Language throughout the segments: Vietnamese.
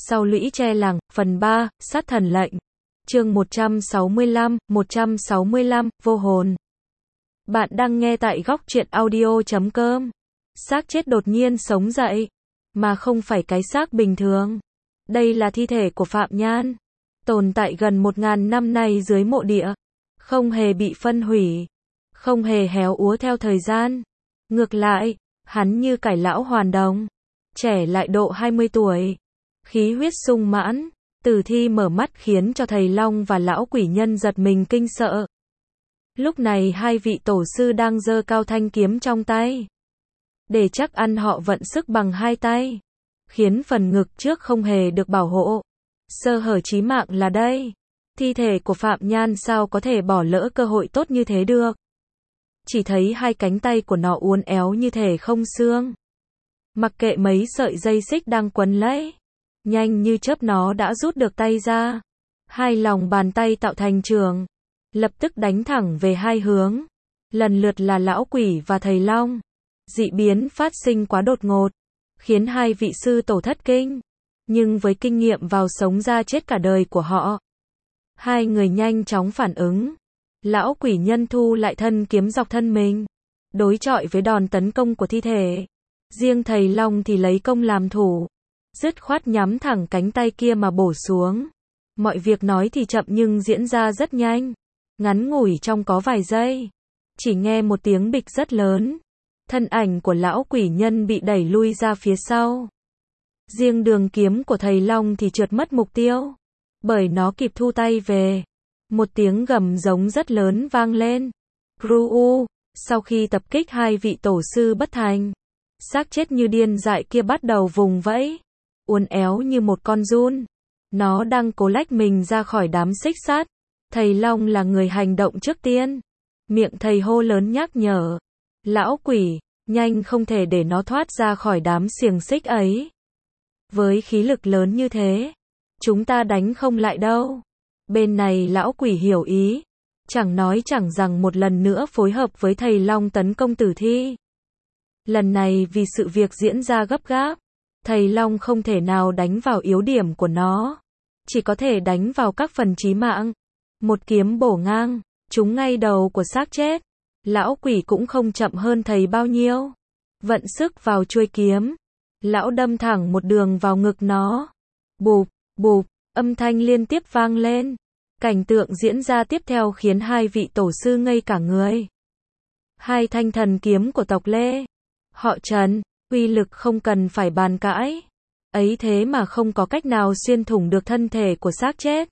Sau lũy tre làng, phần 3, sát thần lệnh. Chương 165, vô hồn. Bạn đang nghe tại góc truyện audio.com. Xác chết đột nhiên sống dậy, mà không phải cái xác bình thường. Đây là thi thể của Phạm Nhan, tồn tại gần 1000 năm nay dưới mộ địa, không hề bị phân hủy, không hề héo úa theo thời gian. Ngược lại, hắn như cải lão hoàn đồng, trẻ lại độ 20 tuổi, khí huyết sung mãn. Tử thi mở mắt khiến cho thầy Long và lão quỷ nhân giật mình kinh sợ. Lúc này hai vị tổ sư đang giơ cao thanh kiếm trong tay, để chắc ăn họ vận sức bằng hai tay, khiến phần ngực trước không hề được bảo hộ. Sơ hở chí mạng là đây. Thi thể của Phạm Nhan sao có thể bỏ lỡ cơ hội tốt như thế được. Chỉ thấy hai cánh tay của nó uốn éo như thể không xương. Mặc kệ mấy sợi dây xích đang quấn lấy, nhanh như chớp nó đã rút được tay ra. Hai lòng bàn tay tạo thành trường, lập tức đánh thẳng về hai hướng, lần lượt là lão quỷ và thầy Long. Dị biến phát sinh quá đột ngột, khiến hai vị sư tổ thất kinh. Nhưng với kinh nghiệm vào sống ra chết cả đời của họ, hai người nhanh chóng phản ứng. Lão quỷ nhân thu lại thân kiếm dọc thân mình, đối chọi với đòn tấn công của thi thể. Riêng thầy Long thì lấy công làm thủ, dứt khoát nhắm thẳng cánh tay kia mà bổ xuống. Mọi việc nói thì chậm nhưng diễn ra rất nhanh. Ngắn ngủi trong có vài giây, chỉ nghe một tiếng bịch rất lớn, thân ảnh của lão quỷ nhân bị đẩy lui ra phía sau. Riêng đường kiếm của thầy Long thì trượt mất mục tiêu, bởi nó kịp thu tay về. Một tiếng gầm giống rất lớn vang lên. Gru. Sau khi tập kích hai vị tổ sư bất thành, xác chết như điên dại kia bắt đầu vùng vẫy, uốn éo như một con giun. Nó đang cố lách mình ra khỏi đám xích sắt. Thầy Long là người hành động trước tiên. Miệng thầy hô lớn nhắc nhở. Lão quỷ, nhanh không thể để nó thoát ra khỏi đám xiềng xích ấy. Với khí lực lớn như thế, chúng ta đánh không lại đâu. Bên này lão quỷ hiểu ý, chẳng nói chẳng rằng một lần nữa phối hợp với thầy Long tấn công tử thi. Lần này vì sự việc diễn ra gấp gáp, thầy Long không thể nào đánh vào yếu điểm của nó, chỉ có thể đánh vào các phần chí mạng. Một kiếm bổ ngang, trúng ngay đầu của xác chết. Lão quỷ cũng không chậm hơn thầy bao nhiêu, vận sức vào chuôi kiếm, lão đâm thẳng một đường vào ngực nó. Bụp, bụp, âm thanh liên tiếp vang lên. Cảnh tượng diễn ra tiếp theo khiến hai vị tổ sư ngây cả người. Hai thanh thần kiếm của tộc Lê, họ Trần, uy lực không cần phải bàn cãi. Ấy thế mà không có cách nào xuyên thủng được thân thể của xác chết.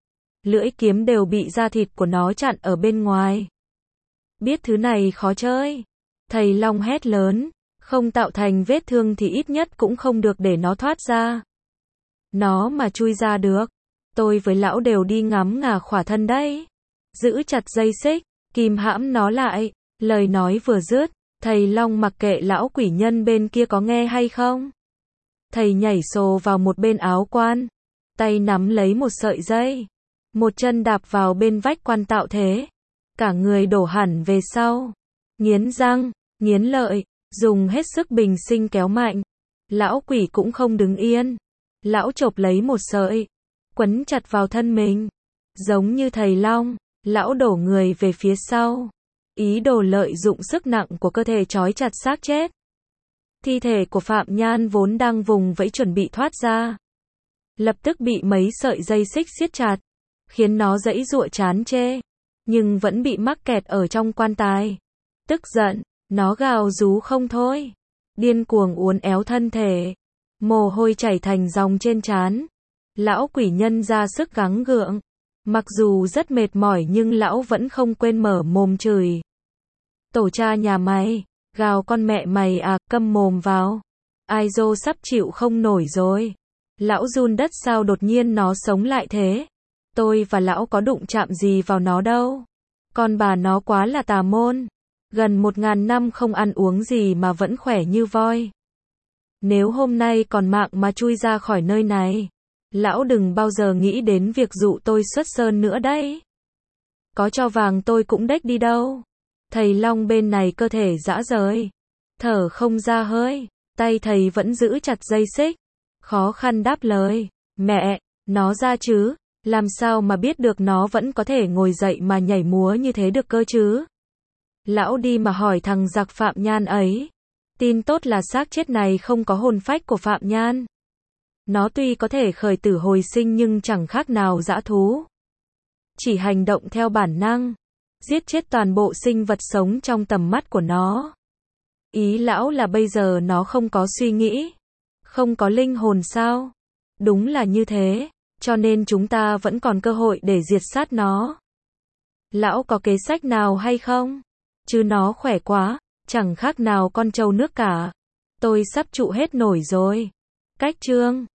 Lưỡi kiếm đều bị da thịt của nó chặn ở bên ngoài. Biết thứ này khó chơi, thầy Long hét lớn, không tạo thành vết thương thì ít nhất cũng không được để nó thoát ra. Nó mà chui ra được, tôi với lão đều đi ngắm ngả khỏa thân đấy. Giữ chặt dây xích, kìm hãm nó lại. Lời nói vừa dứt, thầy Long mặc kệ lão quỷ nhân bên kia có nghe hay không. Thầy nhảy sồ vào một bên áo quan, tay nắm lấy một sợi dây, một chân đạp vào bên vách quan tạo thế. Cả người đổ hẳn về sau, nghiến răng, nghiến lợi, dùng hết sức bình sinh kéo mạnh. Lão quỷ cũng không đứng yên, lão chộp lấy một sợi, quấn chặt vào thân mình. Giống như thầy Long, lão đổ người về phía sau, ý đồ lợi dụng sức nặng của cơ thể trói chặt xác chết. Thi thể của Phạm Nhan vốn đang vùng vẫy chuẩn bị thoát ra, lập tức bị mấy sợi dây xích siết chặt, khiến nó giãy giụa chán chê, nhưng vẫn bị mắc kẹt ở trong quan tài. Tức giận, nó gào rú không thôi, điên cuồng uốn éo thân thể, mồ hôi chảy thành dòng trên trán. Lão quỷ nhân ra sức gắng gượng, mặc dù rất mệt mỏi nhưng lão vẫn không quên mở mồm chửi. Tổ cha nhà mày, gào con mẹ mày à, câm mồm vào. Ai dô sắp chịu không nổi rồi. Lão run đất sao đột nhiên nó sống lại thế. Tôi và lão có đụng chạm gì vào nó đâu. Con bà nó quá là tà môn. Gần 1000 năm không ăn uống gì mà vẫn khỏe như voi. Nếu hôm nay còn mạng mà chui ra khỏi nơi này, lão đừng bao giờ nghĩ đến việc dụ tôi xuất sơn nữa đấy. Có cho vàng tôi cũng đếch đi đâu. Thầy Long bên này cơ thể rã rời, thở không ra hơi, tay thầy vẫn giữ chặt dây xích, khó khăn đáp lời. Mẹ, nó ra chứ, làm sao mà biết được nó vẫn có thể ngồi dậy mà nhảy múa như thế được cơ chứ? Lão đi mà hỏi thằng giặc Phạm Nhan ấy. Tin tốt là xác chết này không có hồn phách của Phạm Nhan. Nó tuy có thể khởi tử hồi sinh nhưng chẳng khác nào dã thú. Chỉ hành động theo bản năng, giết chết toàn bộ sinh vật sống trong tầm mắt của nó. Ý lão là bây giờ nó không có suy nghĩ, không có linh hồn sao? Đúng là như thế, cho nên chúng ta vẫn còn cơ hội để diệt sát nó. Lão có kế sách nào hay không? Chứ nó khỏe quá, chẳng khác nào con trâu nước cả. Tôi sắp trụ hết nổi rồi. Cách chương